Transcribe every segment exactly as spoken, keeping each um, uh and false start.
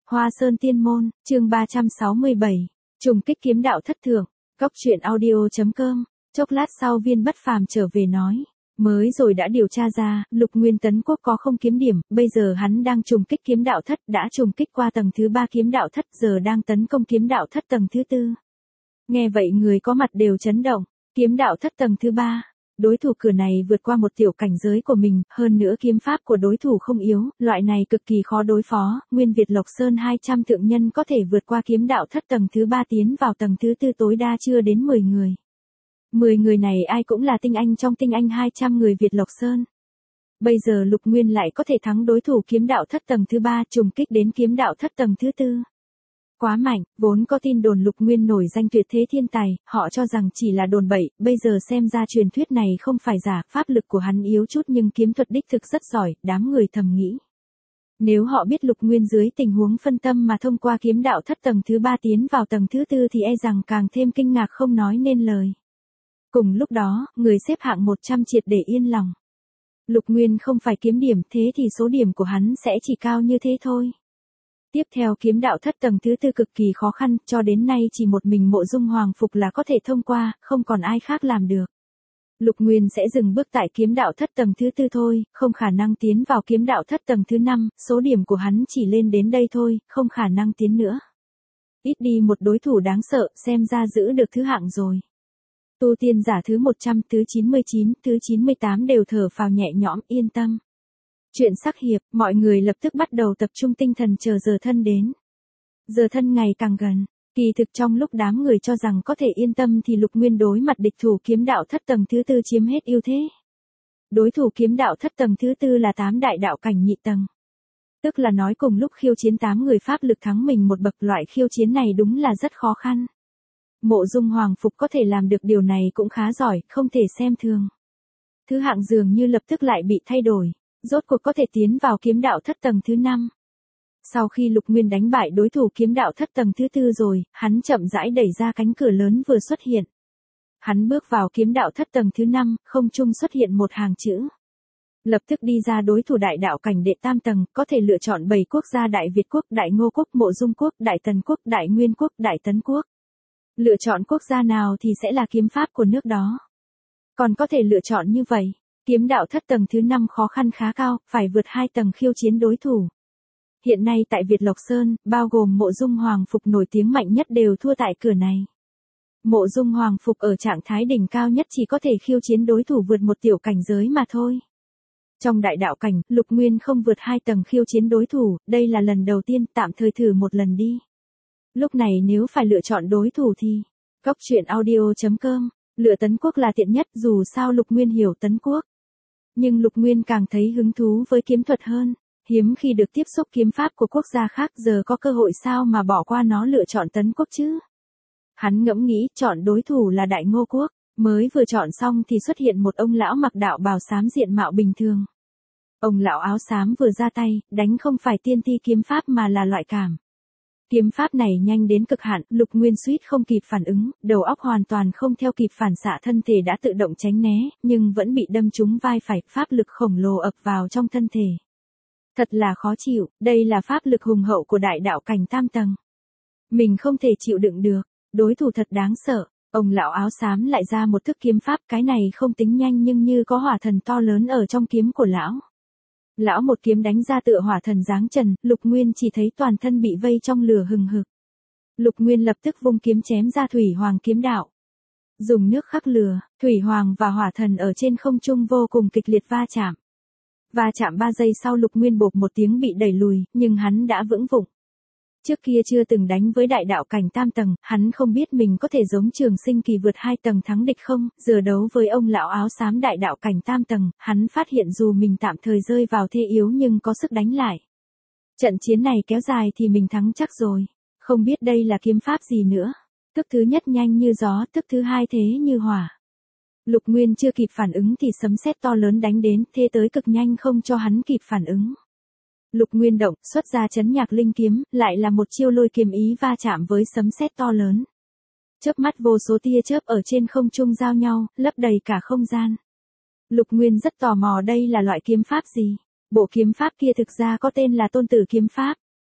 Hoa Sơn Tiên Môn, chương ba trăm sáu mươi bảy, trùng kích kiếm đạo thất thượng, cốc truyện audio.com, chốc lát sau Viên Bất Phàm trở về nói, mới rồi đã điều tra ra, Lục Nguyên Tấn Quốc có không kiếm điểm, bây giờ hắn đang trùng kích kiếm đạo thất, đã trùng kích qua tầng thứ ba kiếm đạo thất, giờ đang tấn công kiếm đạo thất tầng thứ tư. Nghe vậy người có mặt đều chấn động, kiếm đạo thất tầng thứ ba. Đối thủ cửa này vượt qua một tiểu cảnh giới của mình, hơn nữa kiếm pháp của đối thủ không yếu, loại này cực kỳ khó đối phó, Nguyên Việt Lộc Sơn hai trăm thượng nhân có thể vượt qua kiếm đạo thất tầng thứ ba tiến vào tầng thứ tư tối đa chưa đến mười người. mười người này ai cũng là tinh anh trong tinh anh hai trăm người Việt Lộc Sơn. Bây giờ Lục Nguyên lại có thể thắng đối thủ kiếm đạo thất tầng thứ ba trùng kích đến kiếm đạo thất tầng thứ tư. Quá mạnh, vốn có tin đồn Lục Nguyên nổi danh tuyệt thế thiên tài, họ cho rằng chỉ là đồn bậy, bây giờ xem ra truyền thuyết này không phải giả, pháp lực của hắn yếu chút nhưng kiếm thuật đích thực rất giỏi, đám người thầm nghĩ. Nếu họ biết Lục Nguyên dưới tình huống phân tâm mà thông qua kiếm đạo thất tầng thứ ba tiến vào tầng thứ tư thì e rằng càng thêm kinh ngạc không nói nên lời. Cùng lúc đó, người xếp hạng một trăm triệt để yên lòng. Lục Nguyên không phải kiếm điểm, thế thì số điểm của hắn sẽ chỉ cao như thế thôi. Tiếp theo kiếm đạo thất tầng thứ tư cực kỳ khó khăn, cho đến nay chỉ một mình Mộ Dung Hoàng Phục là có thể thông qua, không còn ai khác làm được. Lục Nguyên sẽ dừng bước tại kiếm đạo thất tầng thứ tư thôi, không khả năng tiến vào kiếm đạo thất tầng thứ năm, số điểm của hắn chỉ lên đến đây thôi, không khả năng tiến nữa. Ít đi một đối thủ đáng sợ, xem ra giữ được thứ hạng rồi. Tu tiên giả thứ một trăm, thứ chín mươi chín, thứ chín mươi tám đều thở phào nhẹ nhõm, yên tâm. Chuyện sắc hiệp, mọi người lập tức bắt đầu tập trung tinh thần chờ giờ thân đến. Giờ thân ngày càng gần, kỳ thực trong lúc đám người cho rằng có thể yên tâm thì Lục Nguyên đối mặt địch thủ kiếm đạo thất tầng thứ tư chiếm hết ưu thế. Đối thủ kiếm đạo thất tầng thứ tư là tám đại đạo cảnh nhị tầng. Tức là nói cùng lúc khiêu chiến tám người pháp lực thắng mình một bậc, loại khiêu chiến này đúng là rất khó khăn. Mộ Dung Hoàng Phục có thể làm được điều này cũng khá giỏi, không thể xem thường. Thứ hạng dường như lập tức lại bị thay đổi. Rốt cuộc có thể tiến vào kiếm đạo thất tầng thứ năm. Sau khi Lục Nguyên đánh bại đối thủ kiếm đạo thất tầng thứ tư rồi, hắn chậm rãi đẩy ra cánh cửa lớn vừa xuất hiện. Hắn bước vào kiếm đạo thất tầng thứ năm, không trung xuất hiện một hàng chữ. Lập tức đi ra đối thủ đại đạo cảnh đệ tam tầng, có thể lựa chọn bảy quốc gia Đại Việt Quốc, Đại Ngô Quốc, Mộ Dung Quốc, Đại Tần Quốc, Đại Nguyên Quốc, Đại Tấn Quốc. Lựa chọn quốc gia nào thì sẽ là kiếm pháp của nước đó. Còn có thể lựa chọn như vậy. Kiếm đạo thất tầng thứ năm khó khăn khá cao, phải vượt hai tầng khiêu chiến đối thủ. Hiện nay tại Việt Lộc Sơn, bao gồm Mộ Dung Hoàng Phục nổi tiếng mạnh nhất đều thua tại cửa này. Mộ Dung Hoàng Phục ở trạng thái đỉnh cao nhất chỉ có thể khiêu chiến đối thủ vượt một tiểu cảnh giới mà thôi. Trong đại đạo cảnh, Lục Nguyên không vượt hai tầng khiêu chiến đối thủ, đây là lần đầu tiên, tạm thời thử một lần đi. Lúc này nếu phải lựa chọn đối thủ thì, cốc truyện audio.com, lựa Tấn Quốc là tiện nhất, dù sao Lục Nguyên hiểu Tấn Quốc. Nhưng Lục Nguyên càng thấy hứng thú với kiếm thuật hơn, hiếm khi được tiếp xúc kiếm pháp của quốc gia khác, giờ có cơ hội sao mà bỏ qua nó lựa chọn Tấn Quốc chứ. Hắn ngẫm nghĩ, chọn đối thủ là Đại Ngô Quốc, mới vừa chọn xong thì xuất hiện một ông lão mặc đạo bào xám diện mạo bình thường. Ông lão áo xám vừa ra tay, đánh không phải tiên thi kiếm pháp mà là loại cảm. Kiếm pháp này nhanh đến cực hạn, Lục Nguyên suýt không kịp phản ứng, đầu óc hoàn toàn không theo kịp phản xạ, thân thể đã tự động tránh né, nhưng vẫn bị đâm trúng vai phải, pháp lực khổng lồ ập vào trong thân thể. Thật là khó chịu, đây là pháp lực hùng hậu của đại đạo cảnh tam tầng. Mình không thể chịu đựng được, đối thủ thật đáng sợ. Ông lão áo xám lại ra một thức kiếm pháp, cái này không tính nhanh nhưng như có hỏa thần to lớn ở trong kiếm của lão. Lão một kiếm đánh ra tựa hỏa thần giáng trần, Lục Nguyên chỉ thấy toàn thân bị vây trong lửa hừng hực. Lục Nguyên lập tức vung kiếm chém ra thủy hoàng kiếm đạo. Dùng nước khắc lửa, thủy hoàng và hỏa thần ở trên không trung vô cùng kịch liệt va chạm. Va chạm ba giây sau Lục Nguyên bộp một tiếng bị đẩy lùi, nhưng hắn đã vững vụng. Trước kia chưa từng đánh với đại đạo cảnh tam tầng, hắn không biết mình có thể giống Trường Sinh Kỳ vượt hai tầng thắng địch không, giờ đấu với ông lão áo xám đại đạo cảnh tam tầng, hắn phát hiện dù mình tạm thời rơi vào thế yếu nhưng có sức đánh lại. Trận chiến này kéo dài thì mình thắng chắc rồi, không biết đây là kiếm pháp gì nữa. Thức thứ nhất nhanh như gió, thức thứ hai thế như hỏa. Lục Nguyên chưa kịp phản ứng thì sấm sét to lớn đánh đến, thế tới cực nhanh không cho hắn kịp phản ứng. Lục Nguyên động, xuất ra chấn nhạc linh kiếm, lại là một chiêu lôi kiếm ý va chạm với sấm sét to lớn. Chớp mắt vô số tia chớp ở trên không trung giao nhau, lấp đầy cả không gian. Lục Nguyên rất tò mò đây là loại kiếm pháp gì. Bộ kiếm pháp kia thực ra có tên là Tôn Tử kiếm pháp.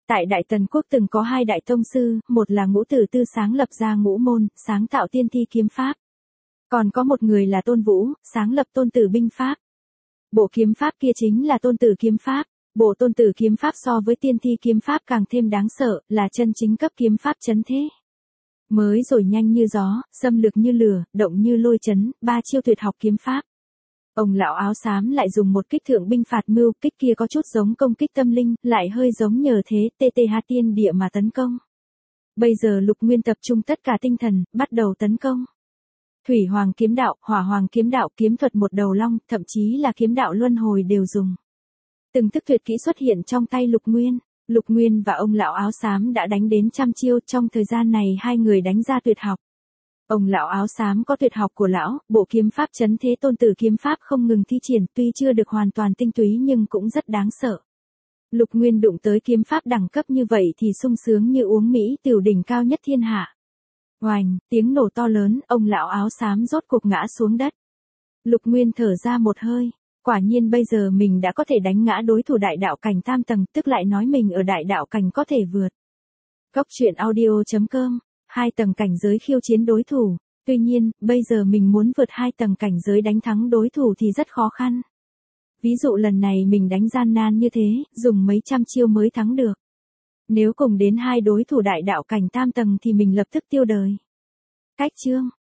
Tại Đại Tần Quốc từng có hai đại tông sư, một là Ngũ Tử Tư sáng lập ra ngũ môn, sáng tạo tiên thi kiếm pháp. Còn có một người là Tôn Vũ, sáng lập Tôn Tử binh pháp. Bộ kiếm pháp kia chính là Tôn Tử kiếm pháp. Bộ Tôn Tử kiếm pháp so với tiên thi kiếm pháp càng thêm đáng sợ, là chân chính cấp kiếm pháp chấn thế. Mới rồi nhanh như gió, xâm lược như lửa, động như lôi chấn, ba chiêu tuyệt học kiếm pháp. Ông lão áo xám lại dùng một kích thượng binh phạt mưu, kích kia có chút giống công kích tâm linh, lại hơi giống nhờ thế tê tê ha tiên địa mà tấn công. Bây giờ Lục Nguyên tập trung tất cả tinh thần, bắt đầu tấn công. Thủy Hoàng kiếm đạo, Hỏa Hoàng kiếm đạo, kiếm thuật một đầu long, thậm chí là kiếm đạo luân hồi đều dùng. Từng thức tuyệt kỹ xuất hiện trong tay Lục Nguyên. Lục Nguyên và ông lão áo xám đã đánh đến trăm chiêu, trong thời gian này hai người đánh ra tuyệt học. Ông lão áo xám có tuyệt học của lão, bộ kiếm pháp chấn thế Tôn Tử kiếm pháp không ngừng thi triển, tuy chưa được hoàn toàn tinh túy nhưng cũng rất đáng sợ. Lục Nguyên đụng tới kiếm pháp đẳng cấp như vậy thì sung sướng như uống mỹ tiểu đỉnh cao nhất thiên hạ. Oành, tiếng nổ to lớn, ông lão áo xám rốt cuộc ngã xuống đất. Lục Nguyên thở ra một hơi, quả nhiên bây giờ mình đã có thể đánh ngã đối thủ đại đạo cảnh tam tầng, tức lại nói mình ở đại đạo cảnh có thể vượt. Góc truyện audio chấm com, hai tầng cảnh giới khiêu chiến đối thủ, tuy nhiên, bây giờ mình muốn vượt hai tầng cảnh giới đánh thắng đối thủ thì rất khó khăn. Ví dụ lần này mình đánh gian nan như thế, dùng mấy trăm chiêu mới thắng được. Nếu cùng đến hai đối thủ đại đạo cảnh tam tầng thì mình lập tức tiêu đời. Cách chương